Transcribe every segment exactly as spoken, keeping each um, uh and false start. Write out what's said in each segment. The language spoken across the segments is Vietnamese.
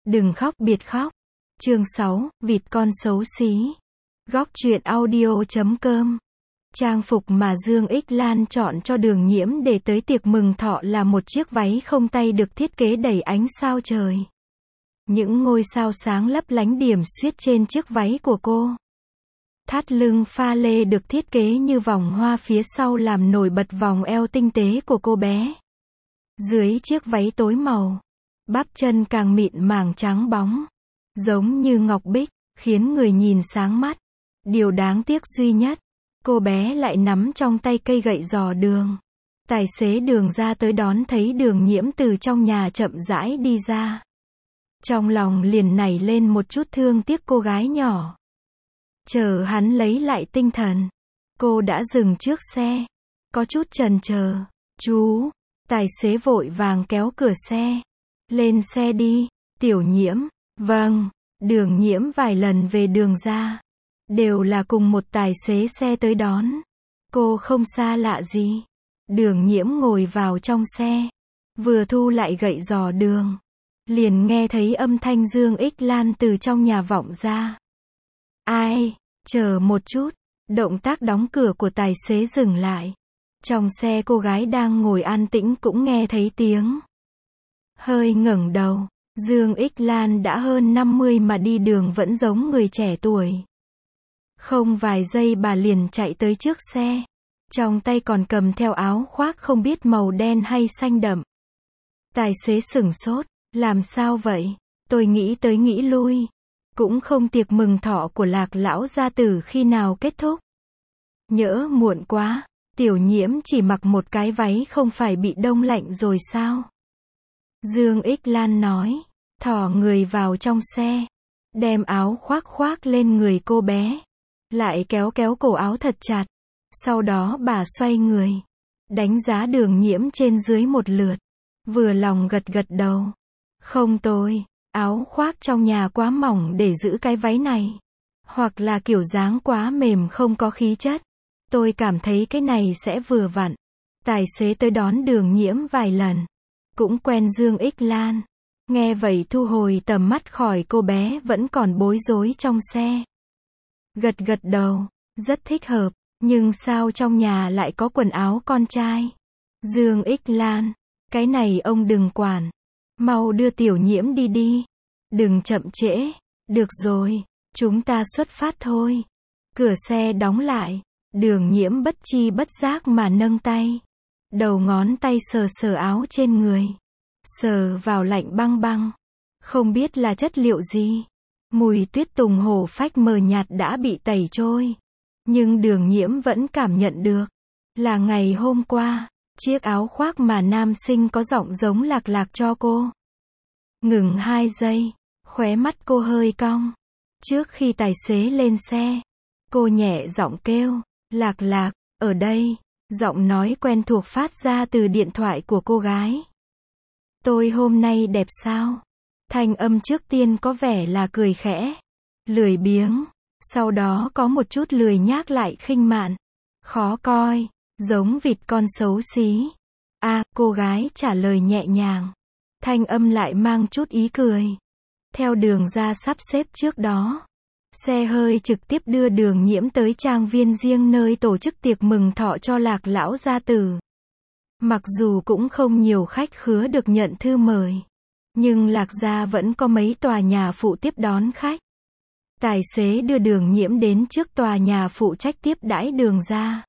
Đừng khóc biệt khóc. Chương sáu, vịt con xấu xí. Góc truyện audio chấm com. Trang phục mà Dương Ích Lan chọn cho Đường Nhiễm để tới tiệc mừng thọ là một chiếc váy không tay được thiết kế đầy ánh sao trời. Những ngôi sao sáng lấp lánh điểm xuyết trên chiếc váy của cô. Thắt lưng pha lê được thiết kế như vòng hoa phía sau làm nổi bật vòng eo tinh tế của cô bé. Dưới chiếc váy tối màu, bắp chân càng mịn màng trắng bóng, giống như ngọc bích, khiến người nhìn sáng mắt. Điều đáng tiếc duy nhất, cô bé lại nắm trong tay cây gậy giò đường. Tài xế Đường ra tới đón thấy Đường Nhiễm từ trong nhà chậm rãi đi ra. Trong lòng liền nảy lên một chút thương tiếc cô gái nhỏ. Chờ hắn lấy lại tinh thần, cô đã dừng trước xe, có chút chần chờ. Chú, tài xế vội vàng kéo cửa xe. Lên xe đi, Tiểu Nhiễm. Vâng. Đường Nhiễm vài lần về Đường ra, đều là cùng một tài xế xe tới đón. Cô không xa lạ gì. Đường Nhiễm ngồi vào trong xe, vừa thu lại gậy giò đường, liền nghe thấy âm thanh Dương Ích Lan từ trong nhà vọng ra. Ai? Chờ một chút. Động tác đóng cửa của tài xế dừng lại. Trong xe cô gái đang ngồi an tĩnh cũng nghe thấy tiếng. Hơi ngẩng đầu, Dương Ích Lan đã hơn năm mươi mà đi đường vẫn giống người trẻ tuổi. Không vài giây bà liền chạy tới trước xe. Trong tay còn cầm theo áo khoác không biết màu đen hay xanh đậm. Tài xế sửng sốt. Làm sao vậy? Tôi nghĩ tới nghĩ lui. Cũng không tiệc mừng thọ của Lạc lão gia tử khi nào kết thúc. Nhỡ muộn quá. Tiểu Nhiễm chỉ mặc một cái váy không phải bị đông lạnh rồi sao? Dương Ích Lan nói. Thò người vào trong xe, đem áo khoác khoác lên người cô bé, lại kéo kéo cổ áo thật chặt. Sau đó bà xoay người, đánh giá Đường Nhiễm trên dưới một lượt, vừa lòng gật gật đầu. Không tồi, áo khoác trong nhà quá mỏng để giữ cái váy này, hoặc là kiểu dáng quá mềm không có khí chất. Tôi cảm thấy cái này sẽ vừa vặn. Tài xế tới đón Đường Nhiễm vài lần, cũng quen Dương Ích Lan. Nghe vậy thu hồi tầm mắt khỏi cô bé vẫn còn bối rối trong xe. Gật gật đầu, rất thích hợp, nhưng sao trong nhà lại có quần áo con trai? Dương Ích Lan, cái này ông đừng quản. Mau đưa Tiểu Nhiễm đi đi. Đừng chậm trễ. Được rồi, chúng ta xuất phát thôi. Cửa xe đóng lại, Đường Nhiễm bất chi bất giác mà nâng tay. Đầu ngón tay sờ sờ áo trên người. Sờ vào lạnh băng băng. Không biết là chất liệu gì. Mùi tuyết tùng hổ phách mờ nhạt đã bị tẩy trôi. Nhưng Đường Nhiễm vẫn cảm nhận được. Là ngày hôm qua, chiếc áo khoác mà nam sinh có giọng giống Lạc Lạc cho cô. Ngừng hai giây, khóe mắt cô hơi cong. Trước khi tài xế lên xe, cô nhẹ giọng kêu, Lạc Lạc, ở đây. Giọng nói quen thuộc phát ra từ điện thoại của cô gái. Tôi hôm nay đẹp sao? Thanh âm trước tiên có vẻ là cười khẽ, lười biếng, sau đó có một chút lười nhác lại khinh mạn. Khó coi, giống vịt con xấu xí. A, à, cô gái trả lời nhẹ nhàng. Thanh âm lại mang chút ý cười. Theo Đường ra sắp xếp trước đó, xe hơi trực tiếp đưa Đường Nhiễm tới trang viên riêng nơi tổ chức tiệc mừng thọ cho Lạc lão gia tử. Mặc dù cũng không nhiều khách khứa được nhận thư mời, nhưng Lạc gia vẫn có mấy tòa nhà phụ tiếp đón khách. Tài xế đưa Đường Nhiễm đến trước tòa nhà phụ trách tiếp đãi Đường gia.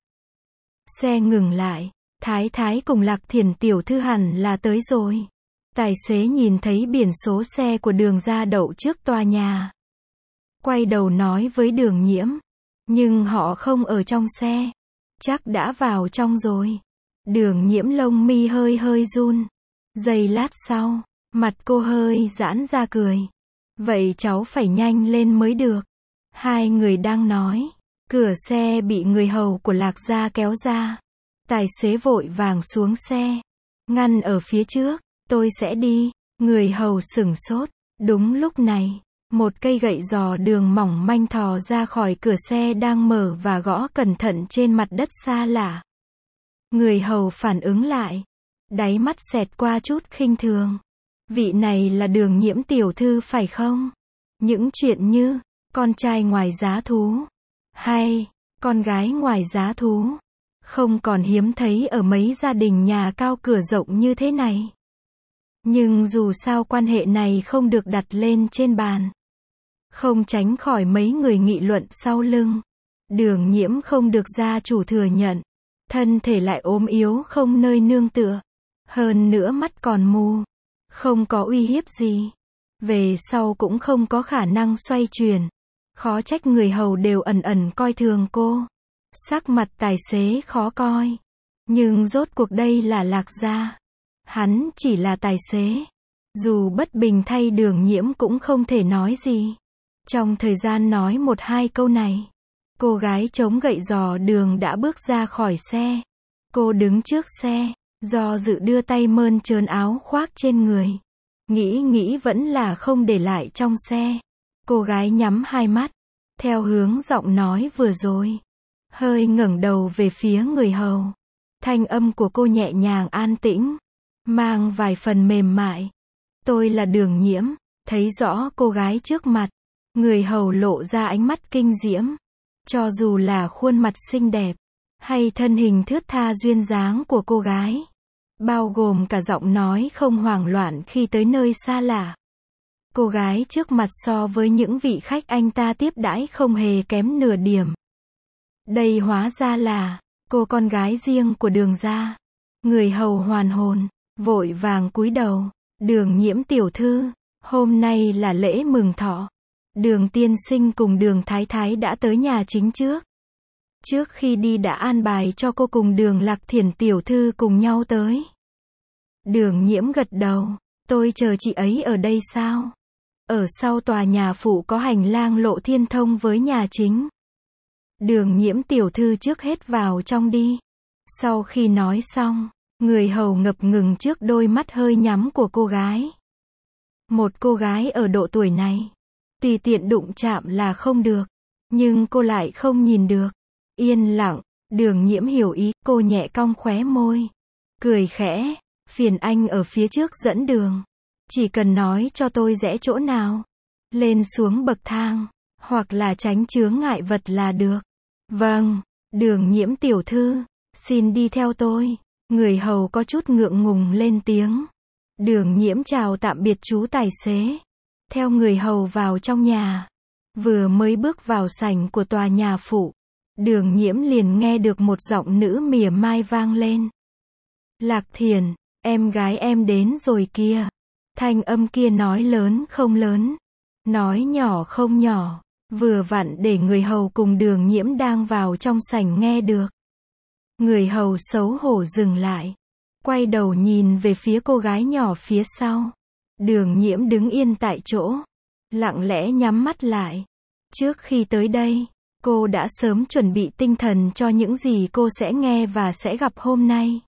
Xe ngừng lại, Thái Thái cùng Lạc Thiền tiểu thư hẳn là tới rồi. Tài xế nhìn thấy biển số xe của Đường gia đậu trước tòa nhà. Quay đầu nói với Đường Nhiễm, nhưng họ không ở trong xe. Chắc đã vào trong rồi. Đường Nhiễm lông mi hơi hơi run. Giây lát sau, mặt cô hơi giãn ra cười. Vậy cháu phải nhanh lên mới được. Hai người đang nói, cửa xe bị người hầu của Lạc gia kéo ra. Tài xế vội vàng xuống xe, ngăn ở phía trước. Tôi sẽ đi. Người hầu sửng sốt. Đúng lúc này, một cây gậy giò đường mỏng manh thò ra khỏi cửa xe đang mở và gõ cẩn thận trên mặt đất xa lạ. Người hầu phản ứng lại, đáy mắt xẹt qua chút khinh thường. Vị này là Đường Nhiễm tiểu thư phải không? Những chuyện như, con trai ngoài giá thú, hay, con gái ngoài giá thú, không còn hiếm thấy ở mấy gia đình nhà cao cửa rộng như thế này. Nhưng dù sao quan hệ này không được đặt lên trên bàn. Không tránh khỏi mấy người nghị luận sau lưng. Đường Nhiễm không được gia chủ thừa nhận. Thân thể lại ốm yếu không nơi nương tựa. Hơn nữa mắt còn mù. Không có uy hiếp gì. Về sau cũng không có khả năng xoay chuyển. Khó trách người hầu đều ẩn ẩn coi thường cô. Sắc mặt tài xế khó coi. Nhưng rốt cuộc đây là Lạc gia. Hắn chỉ là tài xế. Dù bất bình thay Đường Nhiễm cũng không thể nói gì. Trong thời gian nói một hai câu này, cô gái chống gậy giò đường đã bước ra khỏi xe. Cô đứng trước xe, do dự đưa tay mơn trớn áo khoác trên người. Nghĩ nghĩ vẫn là không để lại trong xe. Cô gái nhắm hai mắt, theo hướng giọng nói vừa rồi. Hơi ngẩng đầu về phía người hầu. Thanh âm của cô nhẹ nhàng an tĩnh, mang vài phần mềm mại. Tôi là Đường Nhiễm. Thấy rõ cô gái trước mặt, người hầu lộ ra ánh mắt kinh diễm. Cho dù là khuôn mặt xinh đẹp, hay thân hình thướt tha duyên dáng của cô gái, bao gồm cả giọng nói không hoảng loạn khi tới nơi xa lạ. Cô gái trước mặt so với những vị khách anh ta tiếp đãi không hề kém nửa điểm. Đây hóa ra là cô con gái riêng của Đường gia. Người hầu hoàn hồn, vội vàng cúi đầu. Đường Nhiễm tiểu thư, hôm nay là lễ mừng thọ. Đường tiên sinh cùng Đường thái thái đã tới nhà chính trước. Trước khi đi đã an bài cho cô cùng Đường Lạc Thiển tiểu thư cùng nhau tới. Đường Nhiễm gật đầu. Tôi chờ chị ấy ở đây sao? Ở sau tòa nhà phủ có hành lang lộ thiên thông với nhà chính. Đường Nhiễm tiểu thư trước hết vào trong đi. Sau khi nói xong, người hầu ngập ngừng trước đôi mắt hơi nhắm của cô gái. Một cô gái ở độ tuổi này, tùy tiện đụng chạm là không được. Nhưng cô lại không nhìn được. Yên lặng, Đường Nhiễm hiểu ý, cô nhẹ cong khóe môi. Cười khẽ, phiền anh ở phía trước dẫn đường. Chỉ cần nói cho tôi rẽ chỗ nào. Lên xuống bậc thang, hoặc là tránh chướng ngại vật là được. Vâng, Đường Nhiễm tiểu thư, xin đi theo tôi. Người hầu có chút ngượng ngùng lên tiếng. Đường Nhiễm chào tạm biệt chú tài xế. Theo người hầu vào trong nhà. Vừa mới bước vào sảnh của tòa nhà phủ, Đường Nhiễm liền nghe được một giọng nữ mỉa mai vang lên. Lạc Thiển, em gái em đến rồi kia. Thanh âm kia nói lớn không lớn, nói nhỏ không nhỏ, vừa vặn để người hầu cùng Đường Nhiễm đang vào trong sảnh nghe được. Người hầu xấu hổ dừng lại, quay đầu nhìn về phía cô gái nhỏ phía sau. Đường Nhiễm đứng yên tại chỗ, lặng lẽ nhắm mắt lại. Trước khi tới đây, cô đã sớm chuẩn bị tinh thần cho những gì cô sẽ nghe và sẽ gặp hôm nay.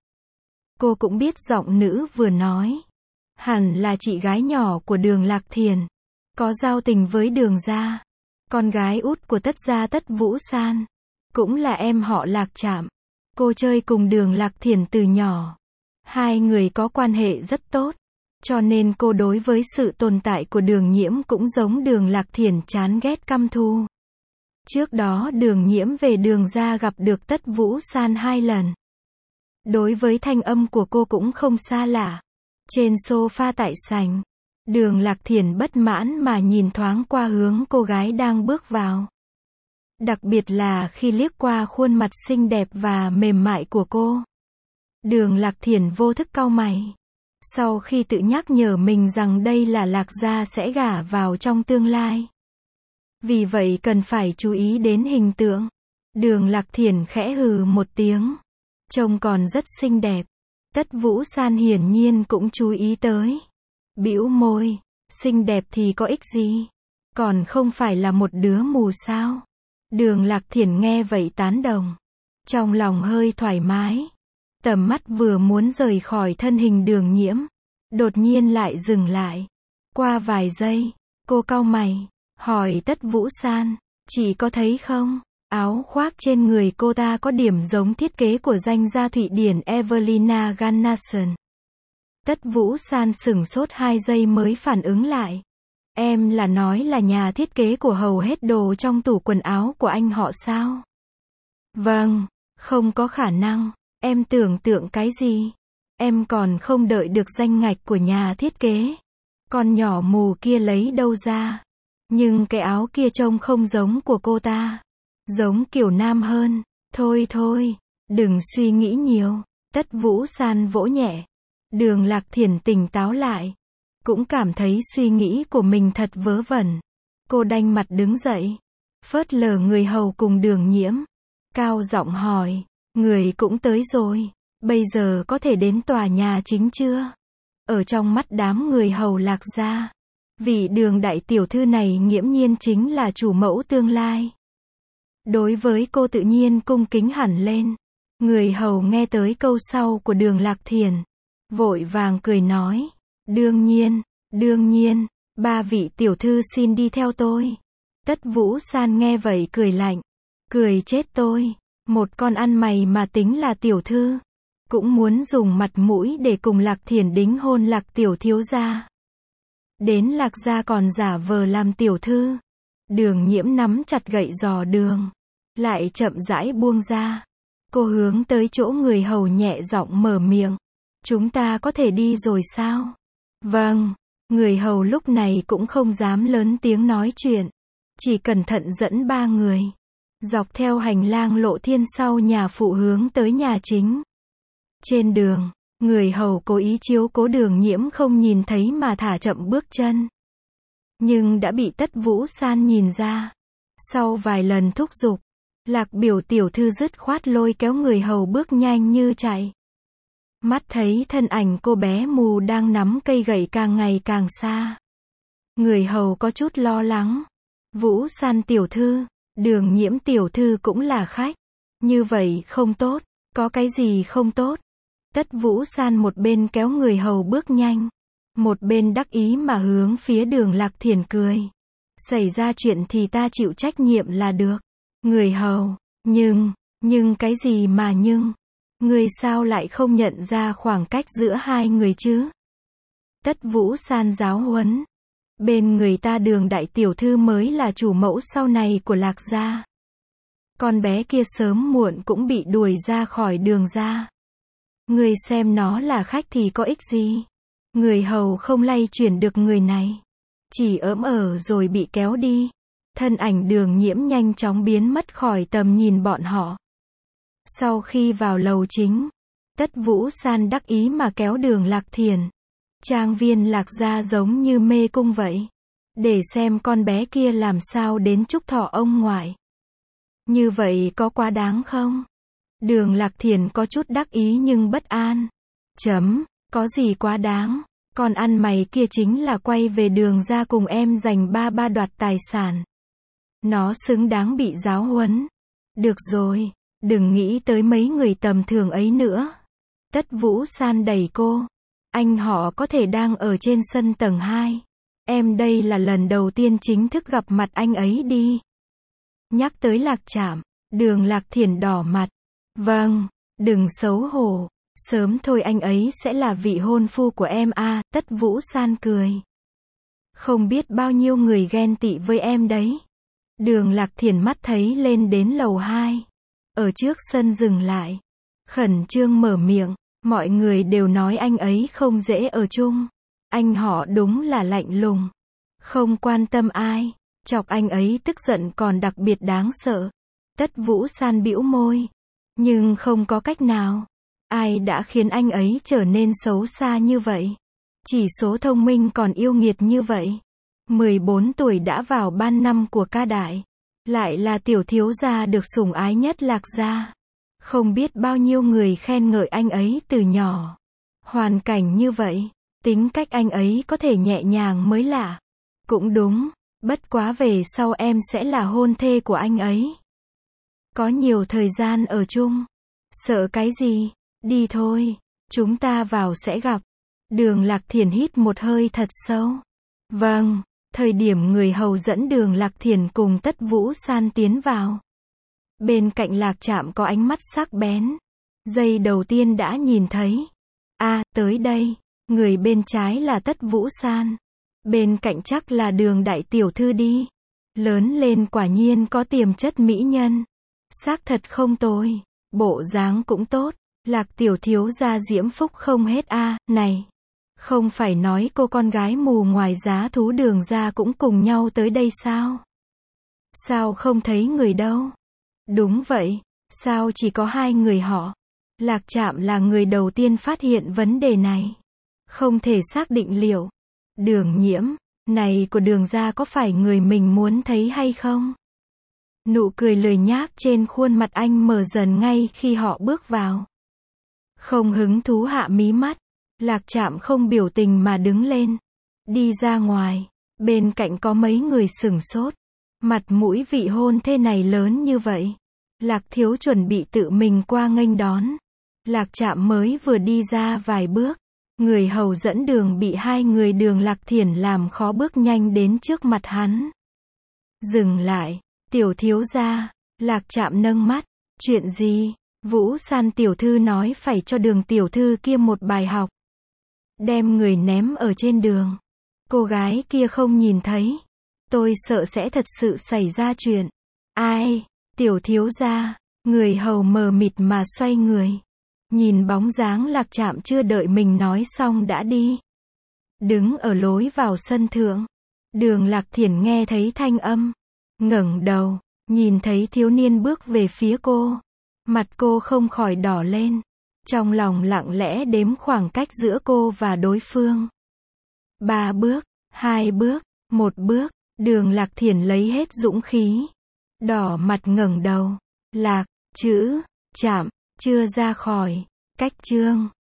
Cô cũng biết giọng nữ vừa nói, hẳn là chị gái nhỏ của Đường Lạc Thiển, có giao tình với Đường gia, con gái út của Tất gia Tất Vũ San, cũng là em họ Lạc Trạm. Cô chơi cùng Đường Lạc Thiển từ nhỏ. Hai người có quan hệ rất tốt. Cho nên cô đối với sự tồn tại của Đường Nhiễm cũng giống Đường Lạc Thiển chán ghét căm thù. Trước đó Đường Nhiễm về Đường gia gặp được Tất Vũ San hai lần. Đối với thanh âm của cô cũng không xa lạ. Trên sofa tại sảnh, Đường Lạc Thiển bất mãn mà nhìn thoáng qua hướng cô gái đang bước vào. Đặc biệt là khi liếc qua khuôn mặt xinh đẹp và mềm mại của cô. Đường Lạc Thiển vô thức cau mày. Sau khi tự nhắc nhở mình rằng đây là Lạc gia sẽ gả vào trong tương lai. Vì vậy cần phải chú ý đến hình tượng. Đường Lạc Thiển khẽ hừ một tiếng. Trông còn rất xinh đẹp. Tất Vũ San hiển nhiên cũng chú ý tới. Bĩu môi, xinh đẹp thì có ích gì? Còn không phải là một đứa mù sao? Đường Lạc Thiển nghe vậy tán đồng. Trong lòng hơi thoải mái. Tầm mắt vừa muốn rời khỏi thân hình Đường Nhiễm. Đột nhiên lại dừng lại. Qua vài giây, cô cau mày, hỏi Tất Vũ San, chị có thấy không? Áo khoác trên người cô ta có điểm giống thiết kế của danh gia Thụy Điển Evelina Gunnarsson. Tất Vũ San sửng sốt hai giây mới phản ứng lại. Em là nói là nhà thiết kế của hầu hết đồ trong tủ quần áo của anh họ sao? Vâng, không có khả năng. Em tưởng tượng cái gì? Em còn không đợi được danh ngạch của nhà thiết kế. Con nhỏ mù kia lấy đâu ra? Nhưng cái áo kia trông không giống của cô ta. Giống kiểu nam hơn. Thôi thôi, đừng suy nghĩ nhiều. Tất Vũ San vỗ nhẹ. Đường Lạc Thiển tỉnh táo lại. Cũng cảm thấy suy nghĩ của mình thật vớ vẩn. Cô đanh mặt đứng dậy. Phớt lờ người hầu cùng Đường Nhiễm. Cao giọng hỏi. Người cũng tới rồi. Bây giờ có thể đến tòa nhà chính chưa? Ở trong mắt đám người hầu Lạc gia, vị Đường đại tiểu thư này nghiễm nhiên chính là chủ mẫu tương lai. Đối với cô tự nhiên cung kính hẳn lên. Người hầu nghe tới câu sau của Đường Lạc Thiển, vội vàng cười nói. Đương nhiên, đương nhiên, ba vị tiểu thư xin đi theo tôi. Tất Vũ San nghe vậy cười lạnh. Cười chết tôi. Một con ăn mày mà tính là tiểu thư. Cũng muốn dùng mặt mũi để cùng Lạc Thiển đính hôn Lạc tiểu thiếu gia. Đến Lạc gia còn giả vờ làm tiểu thư. Đường Nhiễm nắm chặt gậy giò đường. Lại chậm rãi buông ra. Cô hướng tới chỗ người hầu nhẹ giọng mở miệng. Chúng ta có thể đi rồi sao? Vâng. Người hầu lúc này cũng không dám lớn tiếng nói chuyện. Chỉ cẩn thận dẫn ba người. Dọc theo hành lang lộ thiên sau nhà phụ hướng tới nhà chính. Trên đường, người hầu cố ý chiếu cố Đường Nhiễm không nhìn thấy mà thả chậm bước chân. Nhưng đã bị Tất Vũ San nhìn ra. Sau vài lần thúc giục, Lạc biểu tiểu thư dứt khoát lôi kéo người hầu bước nhanh như chạy. Mắt thấy thân ảnh cô bé mù đang nắm cây gậy càng ngày càng xa. Người hầu có chút lo lắng. Vũ San tiểu thư, Đường Nhiễm tiểu thư cũng là khách. Như vậy không tốt. Có cái gì không tốt? Tất Vũ San một bên kéo người hầu bước nhanh. Một bên đắc ý mà hướng phía Đường Lạc Thiển cười. Xảy ra chuyện thì ta chịu trách nhiệm là được. Người hầu, nhưng, nhưng cái gì mà nhưng? Người sao lại không nhận ra khoảng cách giữa hai người chứ? Tất Vũ San giáo huấn. Bên người ta Đường đại tiểu thư mới là chủ mẫu sau này của Lạc gia. Con bé kia sớm muộn cũng bị đuổi ra khỏi Đường gia. Người xem nó là khách thì có ích gì? Người hầu không lay chuyển được người này. Chỉ ỡm ở rồi bị kéo đi. Thân ảnh Đường Nhiễm nhanh chóng biến mất khỏi tầm nhìn bọn họ. Sau khi vào lầu chính, Tất Vũ San đắc ý mà kéo Đường Lạc Thiển. Trang viên Lạc gia giống như mê cung vậy. Để xem con bé kia làm sao đến chúc thọ ông ngoại. Như vậy có quá đáng không? Đường Lạc Thiển có chút đắc ý nhưng bất an. Chấm, có gì quá đáng? Con ăn mày kia chính là quay về Đường ra cùng em giành ba ba đoạt tài sản. Nó xứng đáng bị giáo huấn. Được rồi, đừng nghĩ tới mấy người tầm thường ấy nữa. Tất Vũ San đẩy cô. Anh họ có thể đang ở trên sân tầng hai. Em đây là lần đầu tiên chính thức gặp mặt anh ấy đi. Nhắc tới Lạc Trạm, Đường Lạc Thiển đỏ mặt. Vâng, đừng xấu hổ. Sớm thôi anh ấy sẽ là vị hôn phu của em à, Tất Vũ San cười. Không biết bao nhiêu người ghen tị với em đấy. Đường Lạc Thiển mắt thấy lên đến lầu hai. Ở trước sân dừng lại. Khẩn trương mở miệng. Mọi người đều nói anh ấy không dễ ở chung. Anh họ đúng là lạnh lùng. Không quan tâm ai. Chọc anh ấy tức giận còn đặc biệt đáng sợ. Tất Vũ San bĩu môi. Nhưng không có cách nào. Ai đã khiến anh ấy trở nên xấu xa như vậy? Chỉ số thông minh còn yêu nghiệt như vậy. mười bốn tuổi đã vào ban năm của ca đại. Lại là tiểu thiếu gia được sủng ái nhất Lạc gia. Không biết bao nhiêu người khen ngợi anh ấy từ nhỏ. Hoàn cảnh như vậy, tính cách anh ấy có thể nhẹ nhàng mới lạ. Cũng đúng, bất quá về sau em sẽ là hôn thê của anh ấy. Có nhiều thời gian ở chung. Sợ cái gì? Đi thôi, chúng ta vào sẽ gặp. Đường Lạc Thiển hít một hơi thật sâu. Vâng, thời điểm người hầu dẫn Đường Lạc Thiển cùng Tất Vũ San tiến vào. Bên cạnh Lạc Trạm có ánh mắt sắc bén. Giây đầu tiên đã nhìn thấy. À, tới đây. Người bên trái là Tất Vũ San. Bên cạnh chắc là Đường đại tiểu thư đi. Lớn lên quả nhiên có tiềm chất mỹ nhân. Xác thật không tồi. Bộ dáng cũng tốt. Lạc tiểu thiếu gia diễm phúc không hết a, à, này. Không phải nói cô con gái mù ngoài giá thú Đường gia cũng cùng nhau tới đây sao? Sao không thấy người đâu? Đúng vậy, sao chỉ có hai người họ? Lạc Trạm là người đầu tiên phát hiện vấn đề này. Không thể xác định liệu Đường Nhiễm này của Đường gia có phải người mình muốn thấy hay không? Nụ cười lười nhác trên khuôn mặt anh mở dần ngay khi họ bước vào. Không hứng thú hạ mí mắt, Lạc Trạm không biểu tình mà đứng lên, đi ra ngoài. Bên cạnh có mấy người sửng sốt. Mặt mũi vị hôn thê này lớn như vậy. Lạc thiếu chuẩn bị tự mình qua nghênh đón. Lạc Trạm mới vừa đi ra vài bước, người hầu dẫn đường bị hai người Đường Lạc Thiển làm khó bước nhanh đến trước mặt hắn. Dừng lại, tiểu thiếu gia. Lạc Trạm nâng mắt. Chuyện gì? Vũ San tiểu thư nói phải cho Đường tiểu thư kia một bài học. Đem người ném ở trên đường. Cô gái kia không nhìn thấy. Tôi sợ sẽ thật sự xảy ra chuyện. Ai? Tiểu thiếu gia. Người hầu mờ mịt mà xoay người. Nhìn bóng dáng Lạc Trạm chưa đợi mình nói xong đã đi. Đứng ở lối vào sân thượng. Đường Lạc Thiển nghe thấy thanh âm. Ngẩng đầu, nhìn thấy thiếu niên bước về phía cô. Mặt cô không khỏi đỏ lên. Trong lòng lặng lẽ đếm khoảng cách giữa cô và đối phương. Ba bước, hai bước, một bước. Đường Lạc Thiển lấy hết dũng khí. Đỏ mặt ngẩng đầu. Lạc, chữ, Trạm, chưa ra khỏi cách chương.